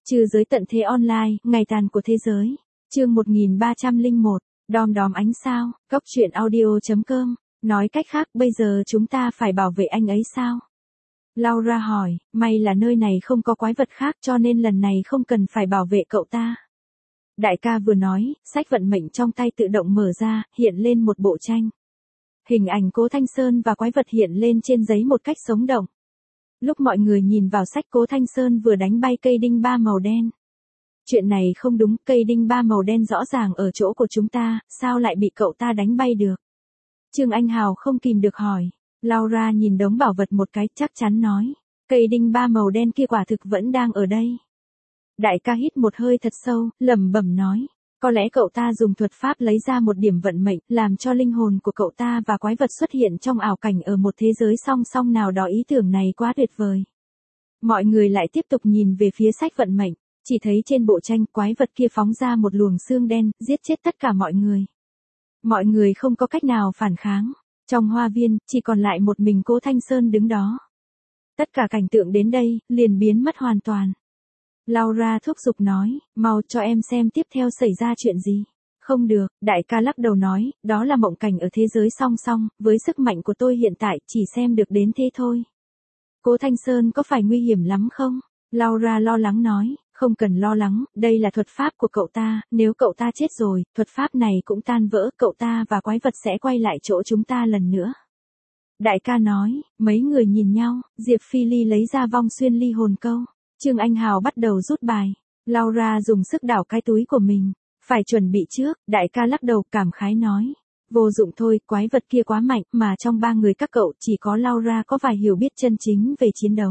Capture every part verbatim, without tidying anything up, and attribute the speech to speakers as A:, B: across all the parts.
A: Trừ giới tận thế online, ngày tàn của thế giới. Chương một nghìn ba trăm lẻ một, đom đóm ánh sao, góc truyện audio chấm com. Nói cách khác, bây giờ chúng ta phải bảo vệ anh ấy sao? Laura hỏi, may là nơi này không có quái vật khác cho nên lần này không cần phải bảo vệ cậu ta. Đại ca vừa nói, sách vận mệnh trong tay tự động mở ra, hiện lên một bộ tranh. Hình ảnh Cố Thanh Sơn và quái vật hiện lên trên giấy một cách sống động. Lúc mọi người nhìn vào sách, Cố Thanh Sơn vừa đánh bay cây đinh ba màu đen. Chuyện này không đúng, cây đinh ba màu đen rõ ràng ở chỗ của chúng ta, sao lại bị cậu ta đánh bay được? Trương Anh Hào không kìm được hỏi. Laura nhìn đống bảo vật một cái, chắc chắn nói, cây đinh ba màu đen kia quả thực vẫn đang ở đây. Đại ca hít một hơi thật sâu, lẩm bẩm nói, có lẽ cậu ta dùng thuật pháp lấy ra một điểm vận mệnh, làm cho linh hồn của cậu ta và quái vật xuất hiện trong ảo cảnh ở một thế giới song song nào đó. Ý tưởng này quá tuyệt vời. Mọi người lại tiếp tục nhìn về phía sách vận mệnh, chỉ thấy trên bộ tranh quái vật kia phóng ra một luồng xương đen, giết chết tất cả mọi người. Mọi người không có cách nào phản kháng. Trong hoa viên, chỉ còn lại một mình Cố Thanh Sơn đứng đó. Tất cả cảnh tượng đến đây, liền biến mất hoàn toàn. Laura thúc giục nói, mau cho em xem tiếp theo xảy ra chuyện gì. Không được, đại ca lắc đầu nói, đó là mộng cảnh ở thế giới song song, với sức mạnh của tôi hiện tại chỉ xem được đến thế thôi. Cố Thanh Sơn có phải nguy hiểm lắm không? Laura lo lắng nói, không cần lo lắng, đây là thuật pháp của cậu ta, nếu cậu ta chết rồi, thuật pháp này cũng tan vỡ, cậu ta và quái vật sẽ quay lại chỗ chúng ta lần nữa. Đại ca nói, mấy người nhìn nhau, Diệp Phi Ly lấy ra vong xuyên ly hồn câu. Trương Anh Hào bắt đầu rút bài. Laura dùng sức đảo cái túi của mình. Phải chuẩn bị trước, đại ca lắc đầu cảm khái nói. Vô dụng thôi, quái vật kia quá mạnh, mà trong ba người các cậu chỉ có Laura có vài hiểu biết chân chính về chiến đấu.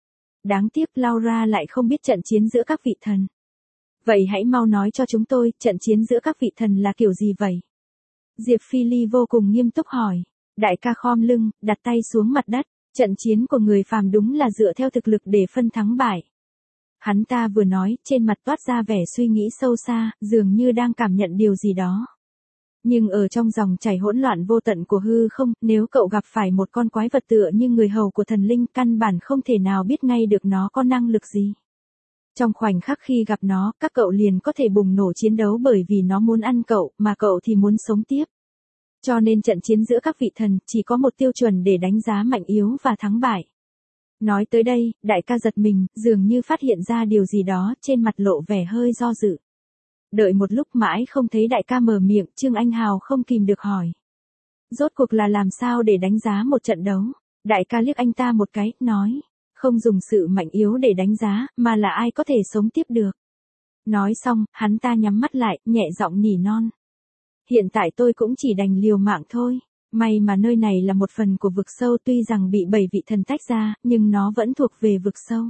A: Đáng tiếc Laura lại không biết trận chiến giữa các vị thần. Vậy hãy mau nói cho chúng tôi, trận chiến giữa các vị thần là kiểu gì vậy? Diệp Phi Ly vô cùng nghiêm túc hỏi. Đại ca khom lưng, đặt tay xuống mặt đất. Trận chiến của người phàm đúng là dựa theo thực lực để phân thắng bại. Hắn ta vừa nói, trên mặt toát ra vẻ suy nghĩ sâu xa, dường như đang cảm nhận điều gì đó. Nhưng ở trong dòng chảy hỗn loạn vô tận của hư không, nếu cậu gặp phải một con quái vật tựa như người hầu của thần linh, căn bản không thể nào biết ngay được nó có năng lực gì. Trong khoảnh khắc khi gặp nó, các cậu liền có thể bùng nổ chiến đấu bởi vì nó muốn ăn cậu, mà cậu thì muốn sống tiếp. Cho nên trận chiến giữa các vị thần chỉ có một tiêu chuẩn để đánh giá mạnh yếu và thắng bại. Nói tới đây, đại ca giật mình, dường như phát hiện ra điều gì đó, trên mặt lộ vẻ hơi do dự. Đợi một lúc mãi không thấy đại ca mở miệng, Trương Anh Hào không kìm được hỏi. Rốt cuộc là làm sao để đánh giá một trận đấu? Đại ca liếc anh ta một cái, nói. Không dùng sự mạnh yếu để đánh giá, mà là ai có thể sống tiếp được. Nói xong, hắn ta nhắm mắt lại, nhẹ giọng nỉ non. Hiện tại tôi cũng chỉ đành liều mạng thôi. May mà nơi này là một phần của vực sâu, tuy rằng bị bảy vị thần tách ra, nhưng nó vẫn thuộc về vực sâu.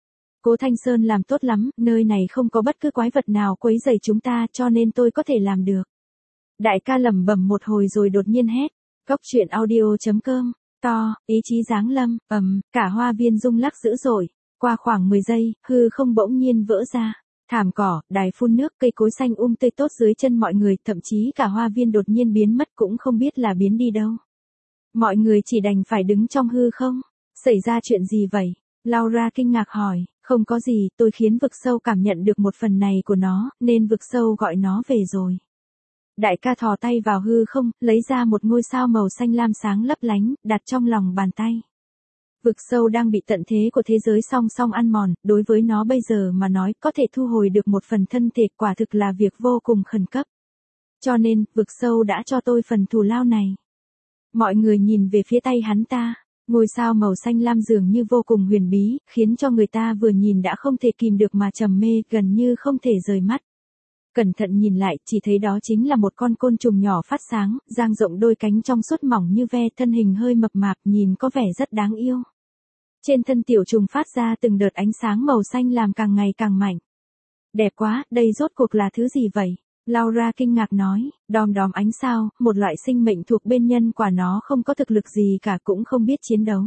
A: Cố Thanh Sơn làm tốt lắm, nơi này không có bất cứ quái vật nào quấy rầy chúng ta cho nên tôi có thể làm được. Đại ca lẩm bẩm một hồi rồi đột nhiên hét. Góc truyện audio chấm com, to, ý chí giáng lâm, ầm, cả hoa viên rung lắc dữ dội. Qua khoảng mười giây, hư không bỗng nhiên vỡ ra. Thảm cỏ, đài phun nước, cây cối xanh um tươi tốt dưới chân mọi người, thậm chí cả hoa viên đột nhiên biến mất cũng không biết là biến đi đâu. Mọi người chỉ đành phải đứng trong hư không. Xảy ra chuyện gì vậy? Laura kinh ngạc hỏi, không có gì, tôi khiến vực sâu cảm nhận được một phần này của nó, nên vực sâu gọi nó về rồi. Đại ca thò tay vào hư không, lấy ra một ngôi sao màu xanh lam sáng lấp lánh, đặt trong lòng bàn tay. Vực sâu đang bị tận thế của thế giới song song ăn mòn, đối với nó bây giờ mà nói có thể thu hồi được một phần thân thể quả thực là việc vô cùng khẩn cấp. Cho nên, vực sâu đã cho tôi phần thù lao này. Mọi người nhìn về phía tay hắn ta, ngôi sao màu xanh lam dường như vô cùng huyền bí, khiến cho người ta vừa nhìn đã không thể kìm được mà trầm mê, gần như không thể rời mắt. Cẩn thận nhìn lại, chỉ thấy đó chính là một con côn trùng nhỏ phát sáng, dang rộng đôi cánh trong suốt mỏng như ve, thân hình hơi mập mạp, nhìn có vẻ rất đáng yêu. Trên thân tiểu trùng phát ra từng đợt ánh sáng màu xanh làm càng ngày càng mạnh. Đẹp quá, đây rốt cuộc là thứ gì vậy? Laura kinh ngạc nói, đom đóm ánh sao, một loại sinh mệnh thuộc bên nhân quả, nó không có thực lực gì cả cũng không biết chiến đấu.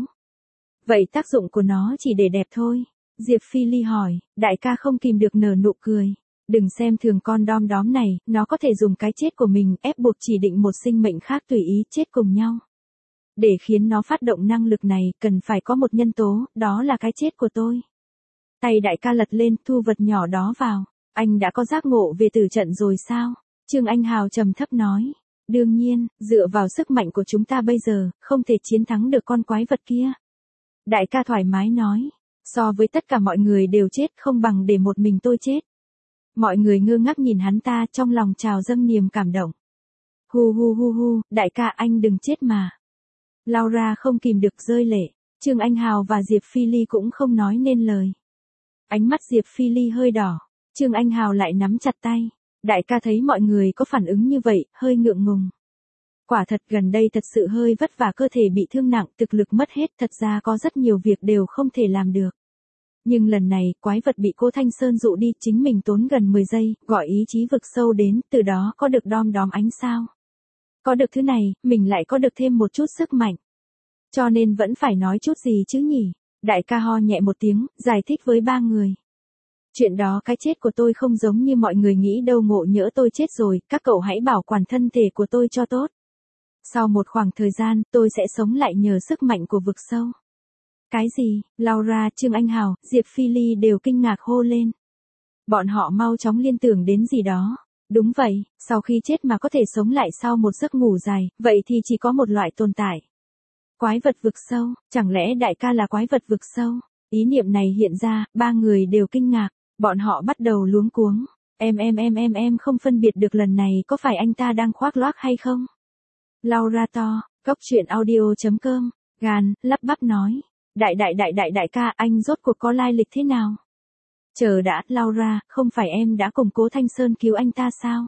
A: Vậy tác dụng của nó chỉ để đẹp thôi. Diệp Phi Ly hỏi, đại ca không kìm được nở nụ cười. Đừng xem thường con đom đóm này, nó có thể dùng cái chết của mình ép buộc chỉ định một sinh mệnh khác tùy ý chết cùng nhau. Để khiến nó phát động năng lực này, cần phải có một nhân tố, đó là cái chết của tôi. Tay đại ca lật lên, thu vật nhỏ đó vào. Anh đã có giác ngộ về tử trận rồi sao? Trương Anh Hào trầm thấp nói. Đương nhiên, dựa vào sức mạnh của chúng ta bây giờ, không thể chiến thắng được con quái vật kia. Đại ca thoải mái nói. So với tất cả mọi người đều chết không bằng để một mình tôi chết. Mọi người ngơ ngác nhìn hắn ta, trong lòng trào dâng niềm cảm động. Hu hu hu hu, đại ca anh đừng chết mà. Laura không kìm được rơi lệ. Trương Anh Hào và Diệp Phi Ly cũng không nói nên lời. Ánh mắt Diệp Phi Ly hơi đỏ. Trương Anh Hào lại nắm chặt tay. Đại ca thấy mọi người có phản ứng như vậy, hơi ngượng ngùng. Quả thật gần đây thật sự hơi vất vả, cơ thể bị thương nặng, thực lực mất hết, thật ra có rất nhiều việc đều không thể làm được. Nhưng lần này, quái vật bị cô Thanh Sơn dụ đi, chính mình tốn gần mười giây, gọi ý chí vực sâu đến, từ đó có được đom đóm ánh sao. Có được thứ này, mình lại có được thêm một chút sức mạnh. Cho nên vẫn phải nói chút gì chứ nhỉ? Đại ca ho nhẹ một tiếng, giải thích với ba người. Chuyện đó cái chết của tôi không giống như mọi người nghĩ đâu, ngộ nhỡ tôi chết rồi, các cậu hãy bảo quản thân thể của tôi cho tốt. Sau một khoảng thời gian, tôi sẽ sống lại nhờ sức mạnh của vực sâu. Cái gì? Laura, Trương Anh Hào, Diệp Phi Ly đều kinh ngạc hô lên. Bọn họ mau chóng liên tưởng đến gì đó. Đúng vậy, sau khi chết mà có thể sống lại sau một giấc ngủ dài, vậy thì chỉ có một loại tồn tại. Quái vật vực sâu, chẳng lẽ đại ca là quái vật vực sâu? Ý niệm này hiện ra, ba người đều kinh ngạc, bọn họ bắt đầu luống cuống. Em em em em em không phân biệt được lần này có phải anh ta đang khoác lác hay không? Laura to, góc truyện audio chấm com, gan, lắp bắp nói. Đại đại đại đại đại ca, anh rốt cuộc có lai lịch thế nào? Chờ đã, Laura, không phải em đã cùng Cố Thanh Sơn cứu anh ta sao?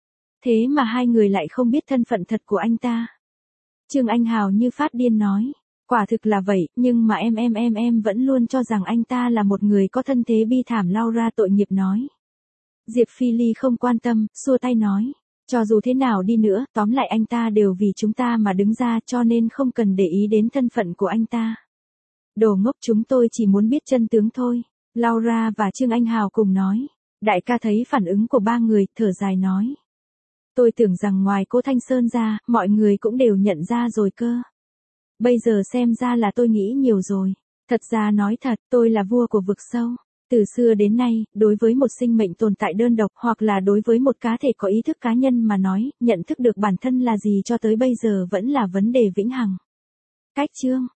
A: Thế mà hai người lại không biết thân phận thật của anh ta. Trương Anh Hào như phát điên nói. Quả thực là vậy, nhưng mà em em em em vẫn luôn cho rằng anh ta là một người có thân thế bi thảm, Laura tội nghiệp nói. Diệp Phi Ly không quan tâm, xua tay nói. Cho dù thế nào đi nữa, tóm lại anh ta đều vì chúng ta mà đứng ra, cho nên không cần để ý đến thân phận của anh ta. Đồ ngốc, chúng tôi chỉ muốn biết chân tướng thôi. Laura và Trương Anh Hào cùng nói. Đại ca thấy phản ứng của ba người, thở dài nói. Tôi tưởng rằng ngoài cô Thanh Sơn ra, mọi người cũng đều nhận ra rồi cơ. Bây giờ xem ra là tôi nghĩ nhiều rồi. Thật ra nói thật, tôi là vua của vực sâu. Từ xưa đến nay, đối với một sinh mệnh tồn tại đơn độc hoặc là đối với một cá thể có ý thức cá nhân mà nói, nhận thức được bản thân là gì cho tới bây giờ vẫn là vấn đề vĩnh hằng. Cách chương